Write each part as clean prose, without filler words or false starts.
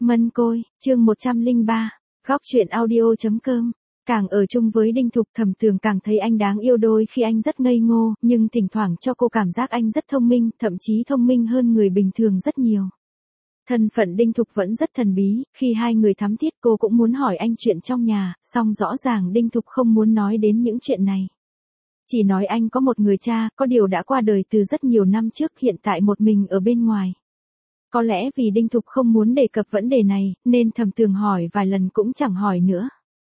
Mân Côi, chương 103, góc truyện audio.com. Càng ở chung với Đinh Thục, Thẩm Tường càng thấy anh đáng yêu. Đôi khi anh rất ngây ngô, nhưng thỉnh thoảng cho cô cảm giác anh rất thông minh, thậm chí thông minh hơn người bình thường rất nhiều. Thân phận Đinh Thục vẫn rất thần bí, khi hai người thắm thiết cô cũng muốn hỏi anh chuyện trong nhà, song rõ ràng Đinh Thục không muốn nói đến những chuyện này. Chỉ nói anh có một người cha, có điều đã qua đời từ rất nhiều năm trước, hiện tại một mình ở bên ngoài. Có lẽ vì Đinh Thục không muốn đề cập vấn đề này, nên Thẩm Tường hỏi vài lần cũng chẳng hỏi nữa.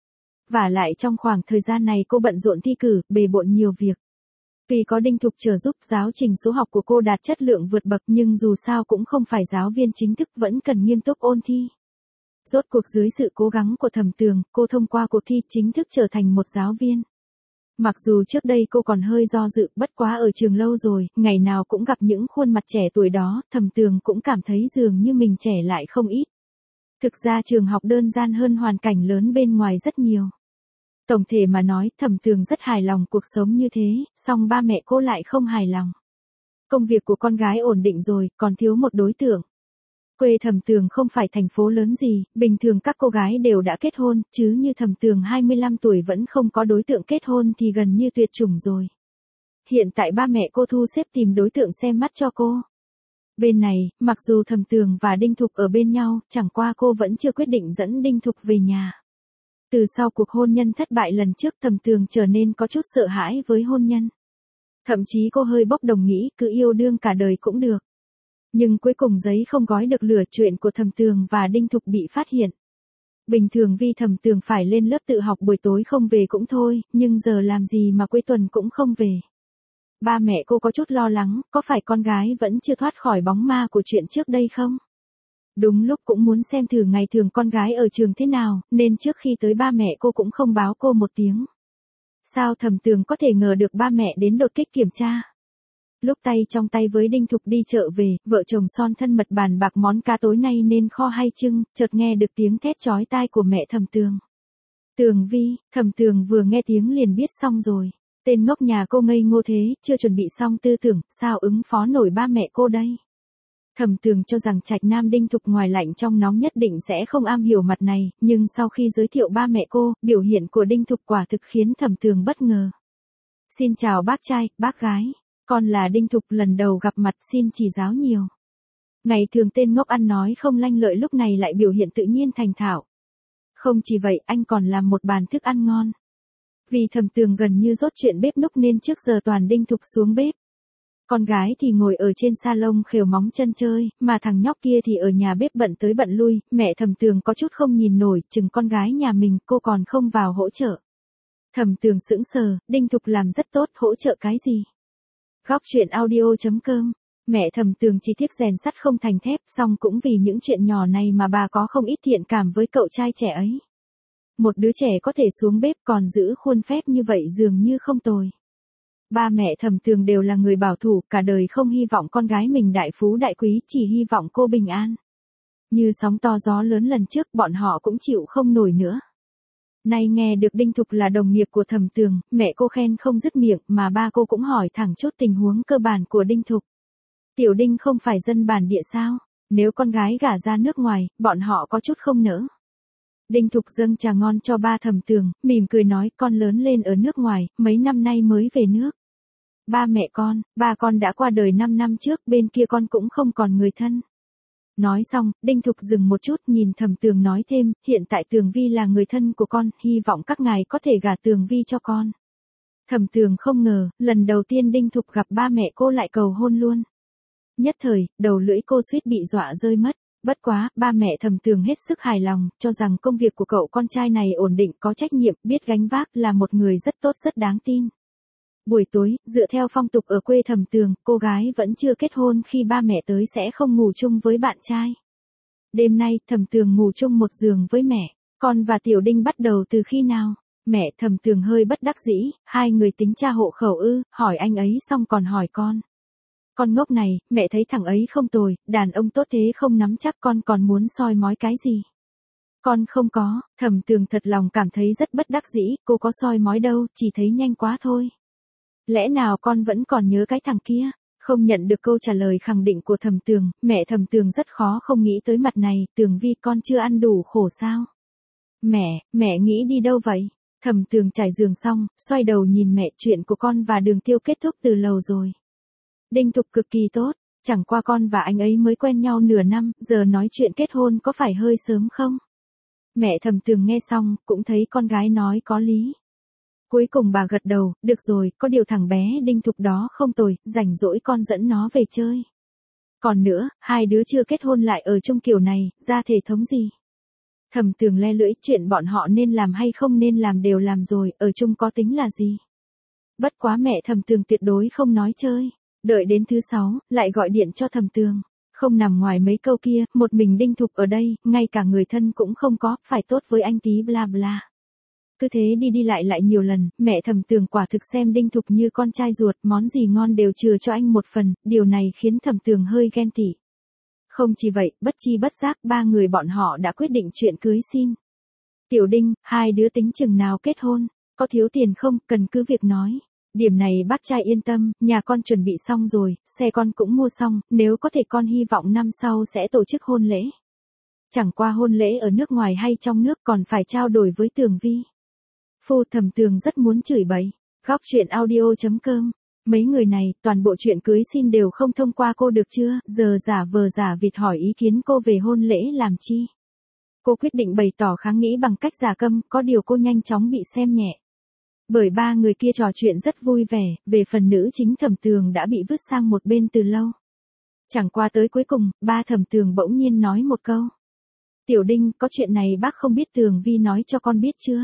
Vả lại trong khoảng thời gian này cô bận rộn thi cử, bề bộn nhiều việc. Vì có Đinh Thục trợ giúp, giáo trình số học của cô đạt chất lượng vượt bậc, nhưng dù sao cũng không phải giáo viên chính thức, vẫn cần nghiêm túc ôn thi. Rốt cuộc dưới sự cố gắng của Thẩm Tường, cô thông qua cuộc thi chính thức trở thành một giáo viên. Mặc dù trước đây cô còn hơi do dự, bất quá ở trường lâu rồi, ngày nào cũng gặp những khuôn mặt trẻ tuổi đó, Thẩm Tường cũng cảm thấy dường như mình trẻ lại không ít. Thực ra trường học đơn giản hơn hoàn cảnh lớn bên ngoài rất nhiều. Tổng thể mà nói, Thẩm Tường rất hài lòng cuộc sống như thế, song ba mẹ cô lại không hài lòng. Công việc của con gái ổn định rồi, còn thiếu một đối tượng. Quê Thẩm Tường không phải thành phố lớn gì, bình thường các cô gái đều đã kết hôn, chứ như Thẩm Tường 25 tuổi vẫn không có đối tượng kết hôn thì gần như tuyệt chủng rồi. Hiện tại ba mẹ cô thu xếp tìm đối tượng xem mắt cho cô. Bên này, mặc dù Thẩm Tường và Đinh Thục ở bên nhau, chẳng qua cô vẫn chưa quyết định dẫn Đinh Thục về nhà. Từ sau cuộc hôn nhân thất bại lần trước, Thẩm Tường trở nên có chút sợ hãi với hôn nhân. Thậm chí cô hơi bốc đồng nghĩ cứ yêu đương cả đời cũng được. Nhưng cuối cùng giấy không gói được lửa, chuyện của Thẩm Tường và Đinh Thục bị phát hiện. Bình thường vì Thẩm Tường phải lên lớp tự học buổi tối không về cũng thôi, nhưng giờ làm gì mà cuối tuần cũng không về. Ba mẹ cô có chút lo lắng, có phải con gái vẫn chưa thoát khỏi bóng ma của chuyện trước đây không? Đúng lúc cũng muốn xem thử ngày thường con gái ở trường thế nào, nên trước khi tới ba mẹ cô cũng không báo cô một tiếng. Sao Thẩm Tường có thể ngờ được ba mẹ đến đột kích kiểm tra? Lúc tay trong tay với Đinh Thục đi chợ về, vợ chồng son thân mật bàn bạc món cá tối nay nên kho hay chưng, chợt nghe được tiếng thét chói tai của mẹ Thẩm Tường. Tường Vi, Thẩm Tường vừa nghe tiếng liền biết xong rồi. Tên ngốc nhà cô ngây ngô thế, chưa chuẩn bị xong tư tưởng, sao ứng phó nổi ba mẹ cô đây? Thẩm Tường cho rằng Trạch Nam Đinh Thục ngoài lạnh trong nóng nhất định sẽ không am hiểu mặt này, nhưng sau khi giới thiệu ba mẹ cô, biểu hiện của Đinh Thục quả thực khiến Thẩm Tường bất ngờ. Xin chào bác trai, bác gái. Con là Đinh Thục, lần đầu gặp mặt, xin chỉ giáo nhiều. Ngày thường tên ngốc ăn nói không lanh lợi lúc này lại biểu hiện tự nhiên thành thạo. Không chỉ vậy, anh còn làm một bàn thức ăn ngon. Vì Thẩm Tường gần như dốt chuyện bếp núc nên trước giờ toàn Đinh Thục xuống bếp. Con gái thì ngồi ở trên salon khều móng chân chơi, mà thằng nhóc kia thì ở nhà bếp bận tới bận lui. Mẹ Thẩm Tường có chút không nhìn nổi, chừng con gái nhà mình cô còn không vào hỗ trợ. Thẩm Tường sững sờ, Đinh Thục làm rất tốt, hỗ trợ cái gì? Góc truyện audio.com. Mẹ Thẩm Tường chỉ tiếc rèn sắt không thành thép, song cũng vì những chuyện nhỏ này mà bà có không ít thiện cảm với cậu trai trẻ ấy. Một đứa trẻ có thể xuống bếp còn giữ khuôn phép như vậy dường như không tồi. Ba mẹ Thẩm Tường đều là người bảo thủ, cả đời không hy vọng con gái mình đại phú đại quý, chỉ hy vọng cô bình an. Như sóng to gió lớn lần trước, bọn họ cũng chịu không nổi nữa. Nay nghe được Đinh Thục là đồng nghiệp của Thẩm Tường, mẹ cô khen không dứt miệng, mà ba cô cũng hỏi thẳng chút tình huống cơ bản của Đinh Thục. Tiểu Đinh không phải dân bản địa sao? Nếu con gái gả ra nước ngoài, bọn họ có chút không nỡ. Đinh Thục dâng trà ngon cho ba Thẩm Tường, mỉm cười nói con lớn lên ở nước ngoài, mấy năm nay mới về nước. Ba con đã qua đời 5 năm trước, bên kia con cũng không còn người thân. Nói xong, Đinh Thục dừng một chút nhìn Thẩm Tường nói thêm, hiện tại Tường Vi là người thân của con, hy vọng các ngài có thể gả Tường Vi cho con. Thẩm Tường không ngờ, lần đầu tiên Đinh Thục gặp ba mẹ cô lại cầu hôn luôn. Nhất thời, đầu lưỡi cô suýt bị dọa rơi mất. Bất quá, ba mẹ Thẩm Tường hết sức hài lòng, cho rằng công việc của cậu con trai này ổn định, có trách nhiệm, biết gánh vác, là một người rất tốt rất đáng tin. Buổi tối, dựa theo phong tục ở quê Thẩm Tường, cô gái vẫn chưa kết hôn khi ba mẹ tới sẽ không ngủ chung với bạn trai. Đêm nay, Thẩm Tường ngủ chung một giường với mẹ. Con và Tiểu Đinh bắt đầu từ khi nào? Mẹ Thẩm Tường hơi bất đắc dĩ, hai người tính tra hộ khẩu ư? Hỏi anh ấy xong còn hỏi con. Con ngốc này, mẹ thấy thằng ấy không tồi, đàn ông tốt thế không nắm chắc, con còn muốn soi mói cái gì? Con không có. Thẩm Tường thật lòng cảm thấy rất bất đắc dĩ, cô có soi mói đâu, chỉ thấy nhanh quá thôi. Lẽ nào con vẫn còn nhớ cái thằng kia? Không nhận được câu trả lời khẳng định của Thẩm Tường, mẹ Thẩm Tường rất khó không nghĩ tới mặt này, Tường Vi con chưa ăn đủ khổ sao? Mẹ nghĩ đi đâu vậy? Thẩm Tường trải giường xong, xoay đầu nhìn mẹ, chuyện của con và Đường Tiêu kết thúc từ lâu rồi. Đinh Thục cực kỳ tốt, chẳng qua con và anh ấy mới quen nhau nửa năm, giờ nói chuyện kết hôn có phải hơi sớm không? Mẹ Thẩm Tường nghe xong, cũng thấy con gái nói có lý. Cuối cùng bà gật đầu, được rồi, có điều thằng bé Đinh Thục đó không tồi, rảnh rỗi con dẫn nó về chơi. Còn nữa, hai đứa chưa kết hôn lại ở chung kiểu này, ra thể thống gì? Thẩm Tường le lưỡi, chuyện bọn họ nên làm hay không nên làm đều làm rồi, ở chung có tính là gì? Bất quá mẹ Thẩm Tường tuyệt đối không nói chơi. Đợi đến thứ 6, lại gọi điện cho Thẩm Tường. Không nằm ngoài mấy câu kia, một mình Đinh Thục ở đây, ngay cả người thân cũng không có, phải tốt với anh tí bla bla. Cứ thế đi đi lại nhiều lần, mẹ Thẩm Tường quả thực xem Đinh Thục như con trai ruột, món gì ngon đều chừa cho anh một phần, điều này khiến Thẩm Tường hơi ghen tị. Không chỉ vậy, bất chi bất giác, ba người bọn họ đã quyết định chuyện cưới xin. Tiểu Đinh, hai đứa tính chừng nào kết hôn, có thiếu tiền không, cần cứ việc nói. Điểm này bác trai yên tâm, nhà con chuẩn bị xong rồi, xe con cũng mua xong, nếu có thể con hy vọng năm sau sẽ tổ chức hôn lễ. Chẳng qua hôn lễ ở nước ngoài hay trong nước còn phải trao đổi với Tường Vi. Phu Thẩm Tường rất muốn chửi bậy. Góc chuyện audio.com. Mấy người này, toàn bộ chuyện cưới xin đều không thông qua cô được chưa, giờ giả vờ giả vịt hỏi ý kiến cô về hôn lễ làm chi. Cô quyết định bày tỏ kháng nghị bằng cách giả câm, có điều cô nhanh chóng bị xem nhẹ. Bởi ba người kia trò chuyện rất vui vẻ, về phần nữ chính Thẩm Tường đã bị vứt sang một bên từ lâu. Chẳng qua tới cuối cùng, ba Thẩm Tường bỗng nhiên nói một câu. Tiểu Đinh, có chuyện này bác không biết Tường Vi nói cho con biết chưa?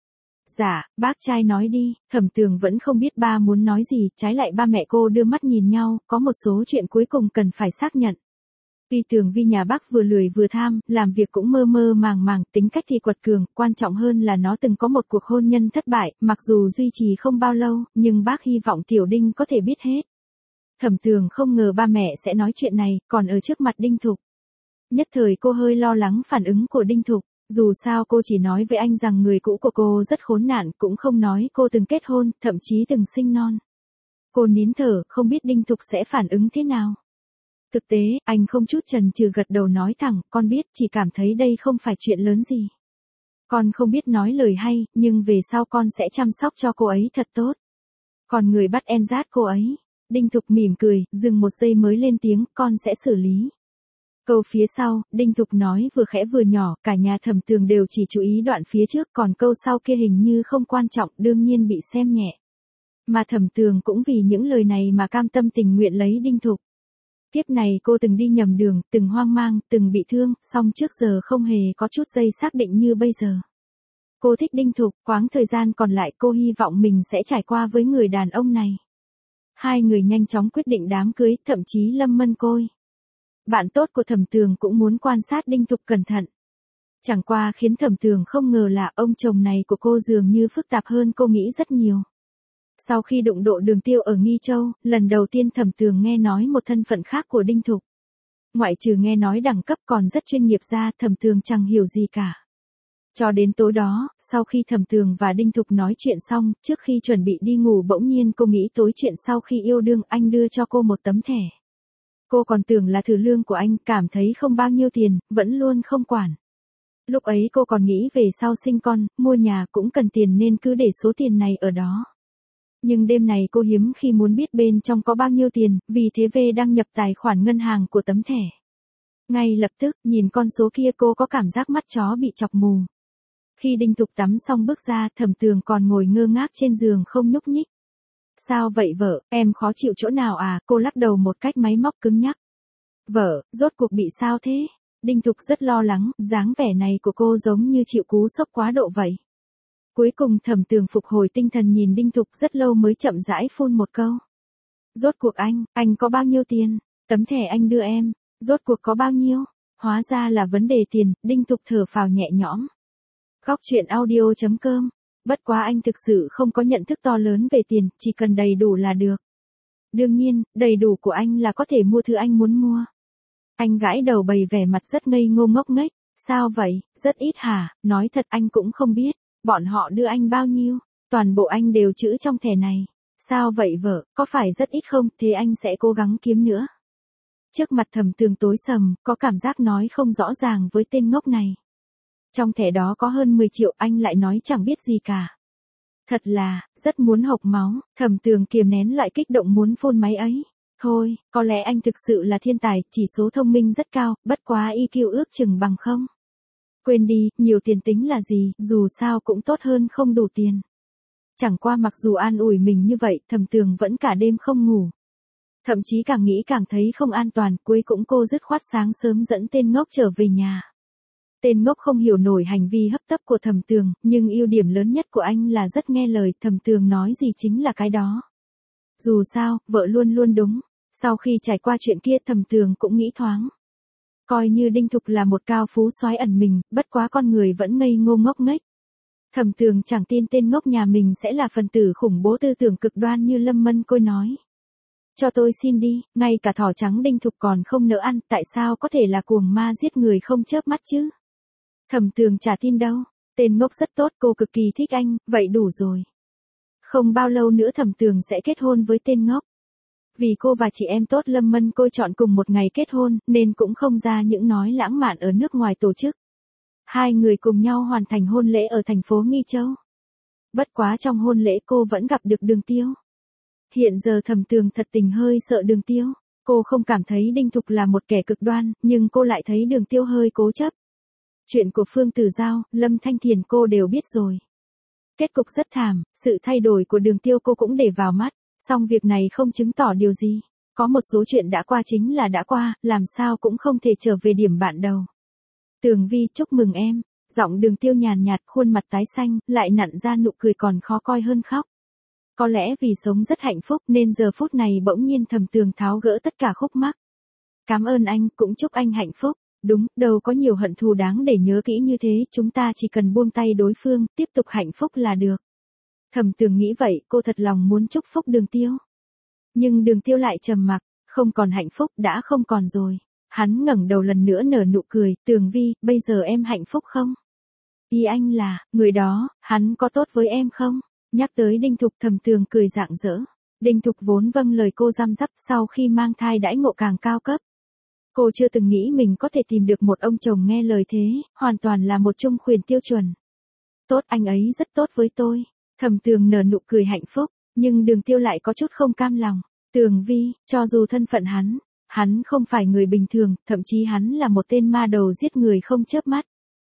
Dạ, bác trai nói đi, Thẩm Tường vẫn không biết ba muốn nói gì, trái lại ba mẹ cô đưa mắt nhìn nhau, có một số chuyện cuối cùng cần phải xác nhận. Tuy Tường Vi nhà bác vừa lười vừa tham, làm việc cũng mơ mơ màng màng, tính cách thì quật cường, quan trọng hơn là nó từng có một cuộc hôn nhân thất bại, mặc dù duy trì không bao lâu, nhưng bác hy vọng Tiểu Đinh có thể biết hết. Thẩm Tường không ngờ ba mẹ sẽ nói chuyện này, còn ở trước mặt Đinh Thục. Nhất thời cô hơi lo lắng phản ứng của Đinh Thục, dù sao cô chỉ nói với anh rằng người cũ của cô rất khốn nạn, cũng không nói cô từng kết hôn, thậm chí từng sinh non. Cô nín thở, không biết Đinh Thục sẽ phản ứng thế nào. Thực tế, anh không chút chần chừ gật đầu nói thẳng, con biết, chỉ cảm thấy đây không phải chuyện lớn gì. Con không biết nói lời hay, nhưng về sau con sẽ chăm sóc cho cô ấy thật tốt. Còn người bắt en rát cô ấy. Đinh Thục mỉm cười, dừng một giây mới lên tiếng, con sẽ xử lý. Câu phía sau, Đinh Thục nói vừa khẽ vừa nhỏ, cả nhà Thẩm Tường đều chỉ chú ý đoạn phía trước, còn câu sau kia hình như không quan trọng, đương nhiên bị xem nhẹ. Mà Thẩm Tường cũng vì những lời này mà cam tâm tình nguyện lấy Đinh Thục. Kiếp này cô từng đi nhầm đường, từng hoang mang, từng bị thương, song trước giờ không hề có chút giây xác định như bây giờ. Cô thích Đinh Thục, quãng thời gian còn lại cô hy vọng mình sẽ trải qua với người đàn ông này. Hai người nhanh chóng quyết định đám cưới, thậm chí Lâm Mân Côi. Bạn tốt của Thẩm Tường cũng muốn quan sát Đinh Thục cẩn thận. Chẳng qua khiến Thẩm Tường không ngờ là ông chồng này của cô dường như phức tạp hơn cô nghĩ rất nhiều. Sau khi đụng độ Đường Tiêu ở Nghi Châu, lần đầu tiên Thẩm Tường nghe nói một thân phận khác của Đinh Thục. Ngoại trừ nghe nói đẳng cấp còn rất chuyên nghiệp ra, Thẩm Tường chẳng hiểu gì cả. Cho đến tối đó, sau khi Thẩm Tường và Đinh Thục nói chuyện xong, trước khi chuẩn bị đi ngủ bỗng nhiên cô nghĩ tối chuyện sau khi yêu đương anh đưa cho cô một tấm thẻ. Cô còn tưởng là thử lương của anh, cảm thấy không bao nhiêu tiền, vẫn luôn không quản. Lúc ấy cô còn nghĩ về sau sinh con, mua nhà cũng cần tiền nên cứ để số tiền này ở đó. Nhưng đêm này cô hiếm khi muốn biết bên trong có bao nhiêu tiền, vì thế về đăng nhập tài khoản ngân hàng của tấm thẻ. Ngay lập tức, nhìn con số kia cô có cảm giác mắt chó bị chọc mù. Khi Đinh Thục tắm xong bước ra, Thẩm Tường còn ngồi ngơ ngác trên giường không nhúc nhích. Sao vậy vợ, em khó chịu chỗ nào à, cô lắc đầu một cách máy móc cứng nhắc. Vợ, rốt cuộc bị sao thế? Đinh Thục rất lo lắng, dáng vẻ này của cô giống như chịu cú sốc quá độ vậy. Cuối cùng Thẩm Tường phục hồi tinh thần nhìn Đinh Thục rất lâu mới chậm rãi phun một câu. Rốt cuộc anh có bao nhiêu tiền? Tấm thẻ anh đưa em, rốt cuộc có bao nhiêu? Hóa ra là vấn đề tiền, Đinh Thục thở phào nhẹ nhõm. Góc chuyện audio.com. Bất quá anh thực sự không có nhận thức to lớn về tiền, chỉ cần đầy đủ là được. Đương nhiên, đầy đủ của anh là có thể mua thứ anh muốn mua. Anh gãi đầu bày vẻ mặt rất ngây ngô ngốc nghếch. Sao vậy, rất ít hả, nói thật anh cũng không biết. Bọn họ đưa anh bao nhiêu, toàn bộ anh đều trữ trong thẻ này. Sao vậy vợ, có phải rất ít không, thế anh sẽ cố gắng kiếm nữa. Trước mặt Thẩm Tường tối sầm, có cảm giác nói không rõ ràng với tên ngốc này. Trong thẻ đó có hơn 10 triệu, anh lại nói chẳng biết gì cả. Thật là, rất muốn hộc máu, Thẩm Tường kiềm nén lại kích động muốn phone máy ấy. Thôi, có lẽ anh thực sự là thiên tài, chỉ số thông minh rất cao, bất quá EQ ước chừng bằng không. Quên đi, nhiều tiền tính là gì, dù sao cũng tốt hơn không đủ tiền. Chẳng qua mặc dù an ủi mình như vậy, Thẩm Tường vẫn cả đêm không ngủ. Thậm chí càng nghĩ càng thấy không an toàn, cuối cùng cô dứt khoát sáng sớm dẫn tên ngốc trở về nhà. Tên ngốc không hiểu nổi hành vi hấp tấp của Thẩm Tường, nhưng ưu điểm lớn nhất của anh là rất nghe lời, Thẩm Tường nói gì chính là cái đó. Dù sao, vợ luôn luôn đúng. Sau khi trải qua chuyện kia, Thẩm Tường cũng nghĩ thoáng. Coi như Đinh Thục là một cao phú soái ẩn mình, bất quá con người vẫn ngây ngô ngốc nghếch. Thẩm Tường chẳng tin tên ngốc nhà mình sẽ là phần tử khủng bố tư tưởng cực đoan như Lâm Mân Côi nói. Cho tôi xin đi, ngay cả thỏ trắng Đinh Thục còn không nỡ ăn, tại sao có thể là cuồng ma giết người không chớp mắt chứ? Thẩm Tường chả tin đâu, tên ngốc rất tốt, cô cực kỳ thích anh, vậy đủ rồi. Không bao lâu nữa Thẩm Tường sẽ kết hôn với tên ngốc. Vì cô và chị em tốt Lâm Mân Côi chọn cùng một ngày kết hôn, nên cũng không ra những nói lãng mạn ở nước ngoài tổ chức. Hai người cùng nhau hoàn thành hôn lễ ở thành phố Nghi Châu. Bất quá trong hôn lễ cô vẫn gặp được Đường Tiêu. Hiện giờ Thẩm Tường thật tình hơi sợ Đường Tiêu. Cô không cảm thấy Đinh Thục là một kẻ cực đoan, nhưng cô lại thấy Đường Tiêu hơi cố chấp. Chuyện của Phương Tử Giao, Lâm Thanh Thiền cô đều biết rồi. Kết cục rất thảm, sự thay đổi của Đường Tiêu cô cũng để vào mắt, song việc này không chứng tỏ điều gì. Có một số chuyện đã qua chính là đã qua, làm sao cũng không thể trở về điểm bạn đầu. Tường Vi chúc mừng em, giọng Đường Tiêu nhàn nhạt, khuôn mặt tái xanh, lại nặn ra nụ cười còn khó coi hơn khóc. Có lẽ vì sống rất hạnh phúc nên giờ phút này bỗng nhiên Thẩm Tường tháo gỡ tất cả khúc mắc. Cảm ơn anh, cũng chúc anh hạnh phúc. Đúng, đâu có nhiều hận thù đáng để nhớ kỹ như thế, chúng ta chỉ cần buông tay đối phương, tiếp tục hạnh phúc là được. Thẩm Tường nghĩ vậy, cô thật lòng muốn chúc phúc Đường Tiêu. Nhưng Đường Tiêu lại trầm mặc, không còn hạnh phúc, đã không còn rồi. Hắn ngẩng đầu lần nữa nở nụ cười, Tường Vi, bây giờ em hạnh phúc không? Ý anh là, người đó, hắn có tốt với em không? Nhắc tới Đinh Thục, Thẩm Tường cười rạng rỡ. Đinh Thục vốn vâng lời cô răm rắp, sau khi mang thai đãi ngộ càng cao cấp. Cô chưa từng nghĩ mình có thể tìm được một ông chồng nghe lời thế, hoàn toàn là một trung khuyển tiêu chuẩn. Tốt, anh ấy rất tốt với tôi. Thẩm Tường nở nụ cười hạnh phúc, nhưng Đường Tiêu lại có chút không cam lòng. Tường Vi, cho dù thân phận hắn không phải người bình thường, thậm chí hắn là một tên ma đầu giết người không chớp mắt.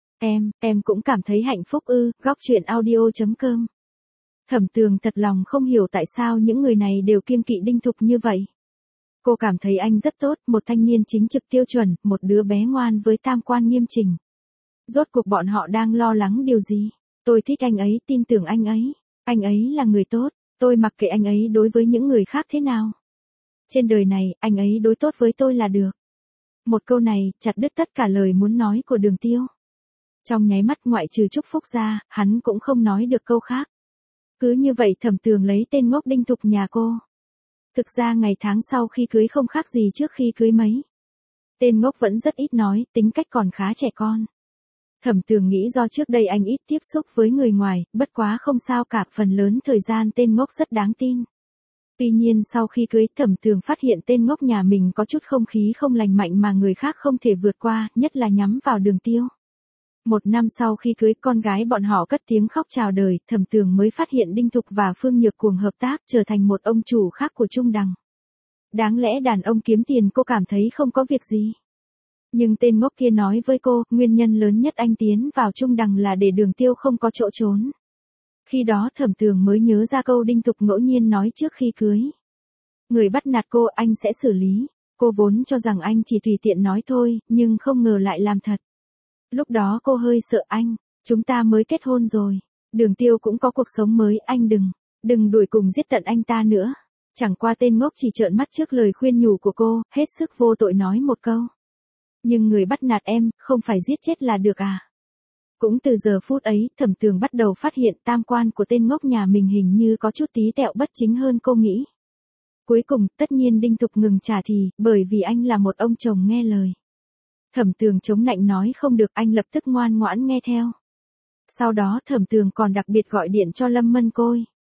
Em cũng cảm thấy hạnh phúc ư, góc chuyện audio.com. Thẩm Tường thật lòng không hiểu tại sao những người này đều kiêng kỵ Đinh Thục như vậy. Cô cảm thấy anh rất tốt, một thanh niên chính trực tiêu chuẩn, một đứa bé ngoan với tam quan nghiêm chỉnh. Rốt cuộc bọn họ đang lo lắng điều gì? Tôi thích anh ấy, tin tưởng anh ấy là người tốt, tôi mặc kệ anh ấy đối với những người khác thế nào. Trên đời này, anh ấy đối tốt với tôi là được. Một câu này, chặt đứt tất cả lời muốn nói của Đường Tiêu. Trong nháy mắt ngoại trừ chúc phúc ra, hắn cũng không nói được câu khác. Cứ như vậy Thẩm Tường lấy tên ngốc Đinh Thục nhà cô. Thực ra ngày tháng sau khi cưới không khác gì trước khi cưới mấy. Tên ngốc vẫn rất ít nói, tính cách còn khá trẻ con. Thẩm Tường nghĩ do trước đây anh ít tiếp xúc với người ngoài, bất quá không sao cả, phần lớn thời gian tên ngốc rất đáng tin. Tuy nhiên sau khi cưới, Thẩm Tường phát hiện tên ngốc nhà mình có chút không khí không lành mạnh mà người khác không thể vượt qua, nhất là nhắm vào Đường Tiêu. Một năm sau khi cưới, con gái bọn họ cất tiếng khóc chào đời, Thẩm Tường mới phát hiện Đinh Thục và Phương Nhược cuồng hợp tác trở thành một ông chủ khác của Trung Đằng. Đáng lẽ đàn ông kiếm tiền cô cảm thấy không có việc gì. Nhưng tên ngốc kia nói với cô, nguyên nhân lớn nhất anh tiến vào Trung Đằng là để Đường Tiêu không có chỗ trốn. Khi đó Thẩm Tường mới nhớ ra câu Đinh Thục ngẫu nhiên nói trước khi cưới. Người bắt nạt cô anh sẽ xử lý. Cô vốn cho rằng anh chỉ tùy tiện nói thôi, nhưng không ngờ lại làm thật. Lúc đó cô hơi sợ anh, chúng ta mới kết hôn rồi. Đường Tiêu cũng có cuộc sống mới, anh đừng đuổi cùng giết tận anh ta nữa. Chẳng qua tên ngốc chỉ trợn mắt trước lời khuyên nhủ của cô, hết sức vô tội nói một câu. Nhưng người bắt nạt em, không phải giết chết là được à? Cũng từ giờ phút ấy, Thẩm Tường bắt đầu phát hiện tam quan của tên ngốc nhà mình hình như có chút tí tẹo bất chính hơn cô nghĩ. Cuối cùng, tất nhiên Đinh Thục ngừng trả thì, bởi vì anh là một ông chồng nghe lời. Thẩm Tường chống nạnh nói không được, anh lập tức ngoan ngoãn nghe theo. Sau đó Thẩm Tường còn đặc biệt gọi điện cho Lâm Mân Côi.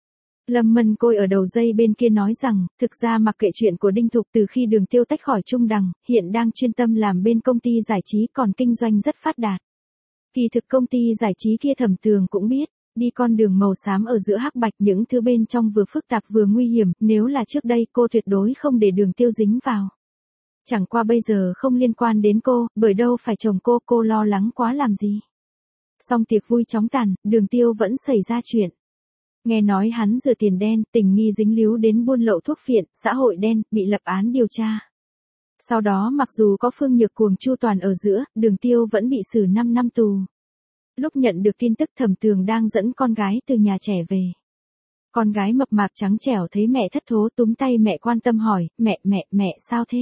Lâm Mân Côi ở đầu dây bên kia nói rằng, thực ra mặc kệ chuyện của Đinh Thục từ khi Đường Tiêu tách khỏi Trung Đằng, hiện đang chuyên tâm làm bên công ty giải trí còn kinh doanh rất phát đạt. Kỳ thực công ty giải trí kia Thẩm Tường cũng biết, đi con đường màu xám ở giữa hắc bạch những thứ bên trong vừa phức tạp vừa nguy hiểm, nếu là trước đây cô tuyệt đối không để Đường Tiêu dính vào. Chẳng qua bây giờ không liên quan đến cô, bởi đâu phải chồng cô lo lắng quá làm gì. Xong tiệc vui chóng tàn, Đường Tiêu vẫn xảy ra chuyện. Nghe nói hắn rửa tiền đen, tình nghi dính líu đến buôn lậu thuốc phiện, xã hội đen, bị lập án điều tra. Sau đó mặc dù có Phương Nhược Cuồng chu toàn ở giữa, Đường Tiêu vẫn bị xử 5 năm tù. Lúc nhận được tin tức Thẩm Tường đang dẫn con gái từ nhà trẻ về. Con gái mập mạp trắng trẻo thấy mẹ thất thố túm tay mẹ quan tâm hỏi, mẹ sao thế?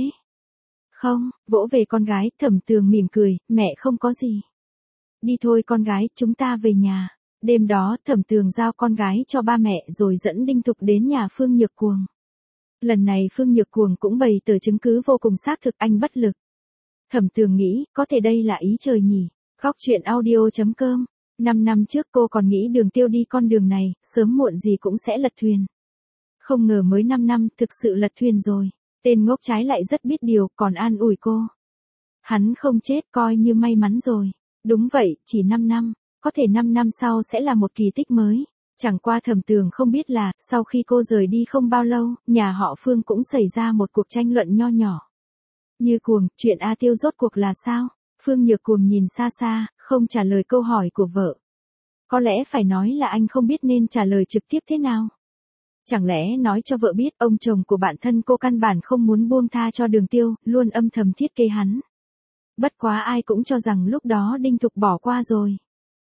Không, vỗ về con gái, Thẩm Tường mỉm cười, mẹ không có gì. Đi thôi con gái, chúng ta về nhà. Đêm đó, Thẩm Tường giao con gái cho ba mẹ rồi dẫn Đinh Thục đến nhà Phương Nhược Cuồng. Lần này Phương Nhược Cuồng cũng bày tờ chứng cứ vô cùng xác thực anh bất lực. Thẩm Tường nghĩ, có thể đây là ý trời nhỉ. Góc truyện audio.com. 5 năm trước cô còn nghĩ Đường Tiêu đi con đường này, sớm muộn gì cũng sẽ lật thuyền. Không ngờ mới 5 năm thực sự lật thuyền rồi. Tên ngốc trái lại rất biết điều, còn an ủi cô. Hắn không chết coi như may mắn rồi. Đúng vậy, chỉ 5 năm. Có thể 5 năm sau sẽ là một kỳ tích mới. Chẳng qua Thẩm Tường không biết là, sau khi cô rời đi không bao lâu, nhà họ Phương cũng xảy ra một cuộc tranh luận nho nhỏ. Như Cuồng, chuyện A Tiêu rốt cuộc là sao? Phương Nhược Cuồng nhìn xa xa, không trả lời câu hỏi của vợ. Có lẽ phải nói là anh không biết nên trả lời trực tiếp thế nào. Chẳng lẽ nói cho vợ biết ông chồng của bạn thân cô căn bản không muốn buông tha cho Đường Tiêu, luôn âm thầm thiết kế hắn. Bất quá ai cũng cho rằng lúc đó Đinh Thục bỏ qua rồi.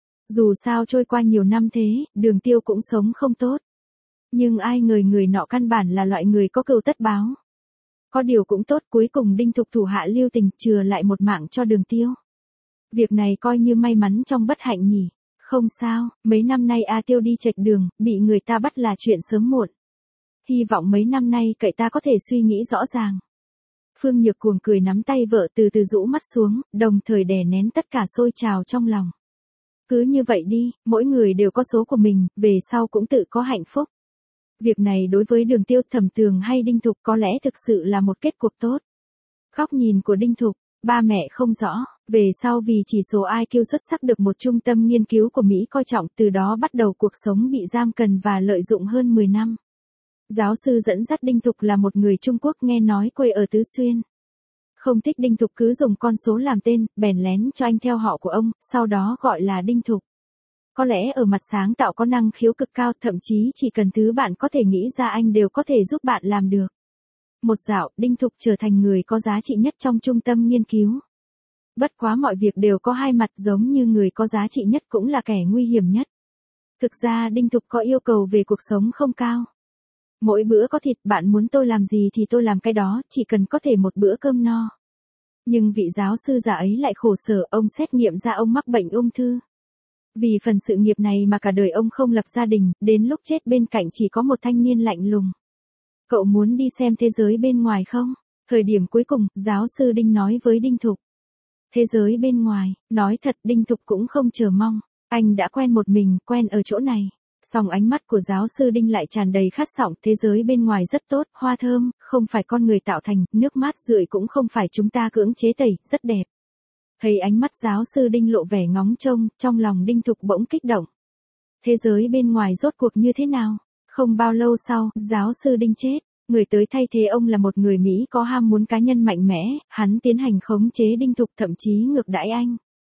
Dù sao trôi qua nhiều năm thế, Đường Tiêu cũng sống không tốt. Nhưng ai ngờ người nọ căn bản là loại người có cừu tất báo. Có điều cũng tốt, cuối cùng Đinh Thục thủ hạ lưu tình chừa lại một mạng cho Đường Tiêu. Việc này coi như may mắn trong bất hạnh nhỉ. Không sao, mấy năm nay A Tiêu đi chệch đường, bị người ta bắt là chuyện sớm muộn. Hy vọng mấy năm nay cậy ta có thể suy nghĩ rõ ràng. Phương Nhược Cuồng cười nắm tay vợ từ từ rũ mắt xuống, đồng thời đè nén tất cả sôi trào trong lòng. Cứ như vậy đi, mỗi người đều có số của mình, về sau cũng tự có hạnh phúc. Việc này đối với Đường Tiêu, Thẩm Tường hay Đinh Thục có lẽ thực sự là một kết cục tốt. Góc nhìn của Đinh Thục, ba mẹ không rõ, về sau vì chỉ số IQ xuất sắc được một trung tâm nghiên cứu của Mỹ coi trọng, từ đó bắt đầu cuộc sống bị giam cầm và lợi dụng hơn 10 năm. Giáo sư dẫn dắt Đinh Thục là một người Trung Quốc nghe nói quê ở Tứ Xuyên. Không thích Đinh Thục cứ dùng con số làm tên, bèn lén cho anh theo họ của ông, sau đó gọi là Đinh Thục. Có lẽ ở mặt sáng tạo có năng khiếu cực cao, thậm chí chỉ cần thứ bạn có thể nghĩ ra anh đều có thể giúp bạn làm được. Một dạo, Đinh Thục trở thành người có giá trị nhất trong trung tâm nghiên cứu. Bất quá mọi việc đều có hai mặt, giống như người có giá trị nhất cũng là kẻ nguy hiểm nhất. Thực ra Đinh Thục có yêu cầu về cuộc sống không cao. Mỗi bữa có thịt, bạn muốn tôi làm gì thì tôi làm cái đó, chỉ cần có thể một bữa cơm no. Nhưng vị giáo sư già ấy lại khổ sở, ông xét nghiệm ra ông mắc bệnh ung thư. Vì phần sự nghiệp này mà cả đời ông không lập gia đình, đến lúc chết bên cạnh chỉ có một thanh niên lạnh lùng. Cậu muốn đi xem thế giới bên ngoài không? Thời điểm cuối cùng, giáo sư Đinh nói với Đinh Thục. Thế giới bên ngoài, nói thật Đinh Thục cũng không chờ mong. Anh đã quen một mình, quen ở chỗ này. Song ánh mắt của giáo sư Đinh lại tràn đầy khát vọng, thế giới bên ngoài rất tốt, hoa thơm, không phải con người tạo thành, nước mát rượi cũng không phải chúng ta cưỡng chế tẩy, rất đẹp. Thấy ánh mắt giáo sư Đinh lộ vẻ ngóng trông, trong lòng Đinh Thục bỗng kích động. Thế giới bên ngoài rốt cuộc như thế nào? Không bao lâu sau, giáo sư Đinh chết. Người tới thay thế ông là một người Mỹ có ham muốn cá nhân mạnh mẽ, hắn tiến hành khống chế Đinh Thục, thậm chí ngược đãi anh.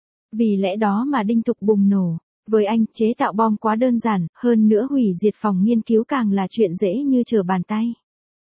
Vì lẽ đó mà Đinh Thục bùng nổ. Với anh, chế tạo bom quá đơn giản, hơn nữa hủy diệt phòng nghiên cứu càng là chuyện dễ như trở bàn tay.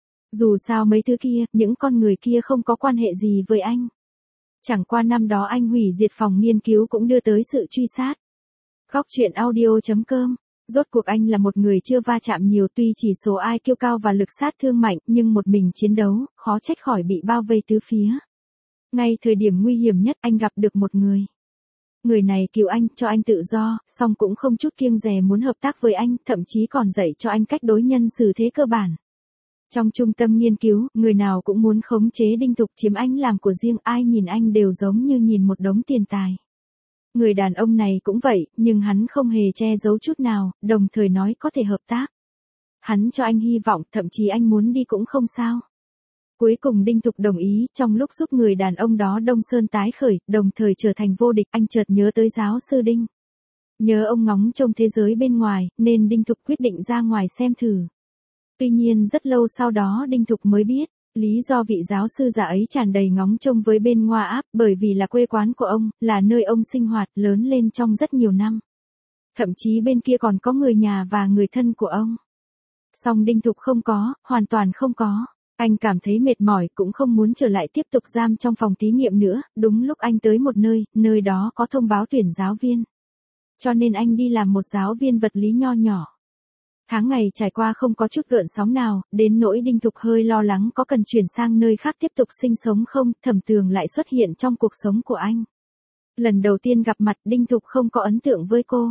Dù sao mấy thứ kia, những con người kia không có quan hệ gì với anh. Chẳng qua năm đó anh hủy diệt phòng nghiên cứu cũng đưa tới sự truy sát. Góc truyện audio.com. Rốt cuộc anh là một người chưa va chạm nhiều, tuy chỉ số IQ cao và lực sát thương mạnh, nhưng một mình chiến đấu, khó trách khỏi bị bao vây tứ phía. Ngay thời điểm nguy hiểm nhất anh gặp được một người. Người này cứu anh, cho anh tự do, song cũng không chút kiêng dè muốn hợp tác với anh, thậm chí còn dạy cho anh cách đối nhân xử thế cơ bản. Trong trung tâm nghiên cứu, người nào cũng muốn khống chế Đinh Thục, chiếm anh làm của riêng, ai nhìn anh đều giống như nhìn một đống tiền tài. Người đàn ông này cũng vậy, nhưng hắn không hề che giấu chút nào, đồng thời nói có thể hợp tác. Hắn cho anh hy vọng, thậm chí anh muốn đi cũng không sao. Cuối cùng Đinh Thục đồng ý, trong lúc giúp người đàn ông đó Đông Sơn tái khởi, đồng thời trở thành vô địch, anh chợt nhớ tới giáo sư Đinh. Nhớ ông ngóng trông thế giới bên ngoài, nên Đinh Thục quyết định ra ngoài xem thử. Tuy nhiên rất lâu sau đó Đinh Thục mới biết, lý do vị giáo sư già ấy tràn đầy ngóng trông với bên Ngoa Áp, bởi vì là quê quán của ông, là nơi ông sinh hoạt lớn lên trong rất nhiều năm. Thậm chí bên kia còn có người nhà và người thân của ông. Song Đinh Thục không có, hoàn toàn không có. Anh cảm thấy mệt mỏi, cũng không muốn trở lại tiếp tục giam trong phòng thí nghiệm nữa. Đúng lúc anh tới một nơi đó có thông báo tuyển giáo viên. Cho nên anh đi làm một giáo viên vật lý nho nhỏ. Tháng ngày trải qua không có chút gợn sóng nào, đến nỗi Đinh Thục hơi lo lắng có cần chuyển sang nơi khác tiếp tục sinh sống không. Thẩm Tường lại xuất hiện trong cuộc sống của anh. Lần đầu tiên gặp mặt, Đinh Thục không có ấn tượng với cô.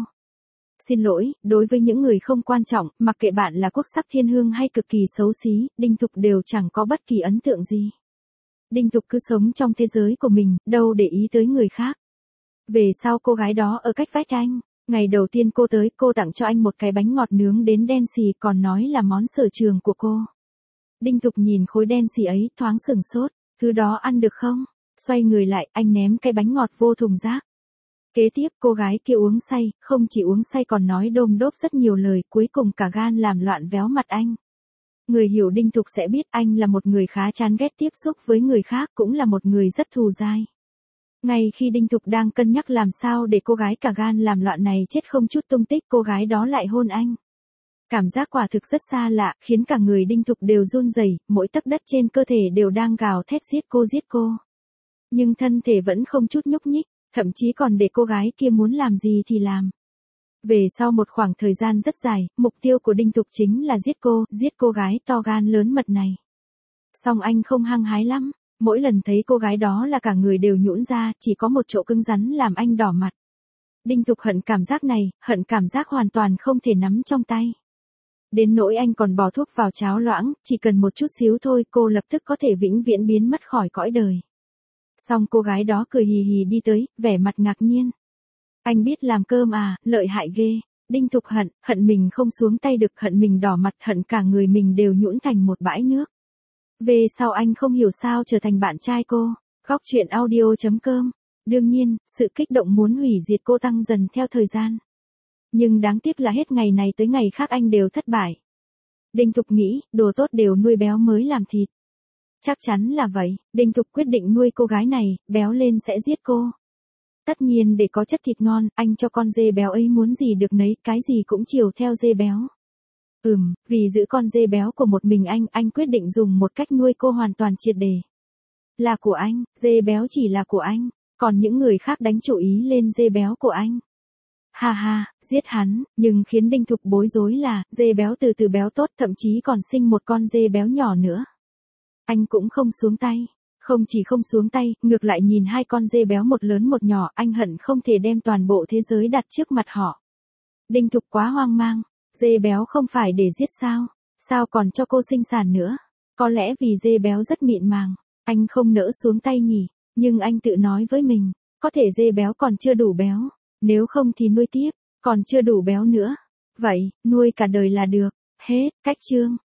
Xin lỗi, đối với những người không quan trọng, mặc kệ bạn là quốc sắc thiên hương hay cực kỳ xấu xí, Đinh Thục đều chẳng có bất kỳ ấn tượng gì. Đinh Thục cứ sống trong thế giới của mình, đâu để ý tới người khác. Về sau cô gái đó ở cách vách anh, ngày đầu tiên cô tới, cô tặng cho anh một cái bánh ngọt nướng đến đen xì, còn nói là món sở trường của cô. Đinh Thục nhìn khối đen xì ấy, thoáng sửng sốt, thứ đó ăn được không? Xoay người lại, anh ném cái bánh ngọt vô thùng rác. Kế tiếp cô gái kia uống say, không chỉ uống say còn nói đôm đốp rất nhiều lời, cuối cùng cả gan làm loạn véo mặt anh. Người hiểu Đinh Thục sẽ biết anh là một người khá chán ghét tiếp xúc với người khác, cũng là một người rất thù dai. Ngay khi Đinh Thục đang cân nhắc làm sao để cô gái cả gan làm loạn này chết không chút tung tích, cô gái đó lại hôn anh. Cảm giác quả thực rất xa lạ, khiến cả người Đinh Thục đều run rẩy, mỗi tấc đất trên cơ thể đều đang gào thét giết cô. Nhưng thân thể vẫn không chút nhúc nhích. Thậm chí còn để cô gái kia muốn làm gì thì làm. Về sau một khoảng thời gian rất dài, mục tiêu của Đinh Thục chính là giết cô gái to gan lớn mật này. Song anh không hăng hái lắm, mỗi lần thấy cô gái đó là cả người đều nhũn ra, chỉ có một chỗ cứng rắn làm anh đỏ mặt. Đinh Thục hận cảm giác này, hận cảm giác hoàn toàn không thể nắm trong tay. Đến nỗi anh còn bỏ thuốc vào cháo loãng, chỉ cần một chút xíu thôi cô lập tức có thể vĩnh viễn biến mất khỏi cõi đời. Xong cô gái đó cười hì hì đi tới, vẻ mặt ngạc nhiên. Anh biết làm cơm à, lợi hại ghê. Đinh Thục hận mình không xuống tay được, hận mình đỏ mặt, hận cả người mình đều nhũn thành một bãi nước. Về sau anh không hiểu sao trở thành bạn trai cô. Góc truyện audio.com. Đương nhiên, sự kích động muốn hủy diệt cô tăng dần theo thời gian. Nhưng đáng tiếc là hết ngày này tới ngày khác anh đều thất bại. Đinh Thục nghĩ, đồ tốt đều nuôi béo mới làm thịt. Chắc chắn là vậy, Đinh Thục quyết định nuôi cô gái này, béo lên sẽ giết cô. Tất nhiên để có chất thịt ngon, anh cho con dê béo ấy muốn gì được nấy, cái gì cũng chiều theo dê béo. Vì giữ con dê béo của một mình anh quyết định dùng một cách nuôi cô hoàn toàn triệt để. Là của anh, dê béo chỉ là của anh, còn những người khác đánh chủ ý lên dê béo của anh. Ha ha, giết hắn, nhưng khiến Đinh Thục bối rối là, dê béo từ từ béo tốt, thậm chí còn sinh một con dê béo nhỏ nữa. Anh cũng không xuống tay. Không chỉ không xuống tay, ngược lại nhìn hai con dê béo một lớn một nhỏ, anh hận không thể đem toàn bộ thế giới đặt trước mặt họ. Đinh Thục quá hoang mang, dê béo không phải để giết sao? Sao còn cho cô sinh sản nữa? Có lẽ vì dê béo rất mịn màng, anh không nỡ xuống tay nhỉ, nhưng anh tự nói với mình, có thể dê béo còn chưa đủ béo, nếu không thì nuôi tiếp, còn chưa đủ béo nữa. Vậy, nuôi cả đời là được, hết, cách chương.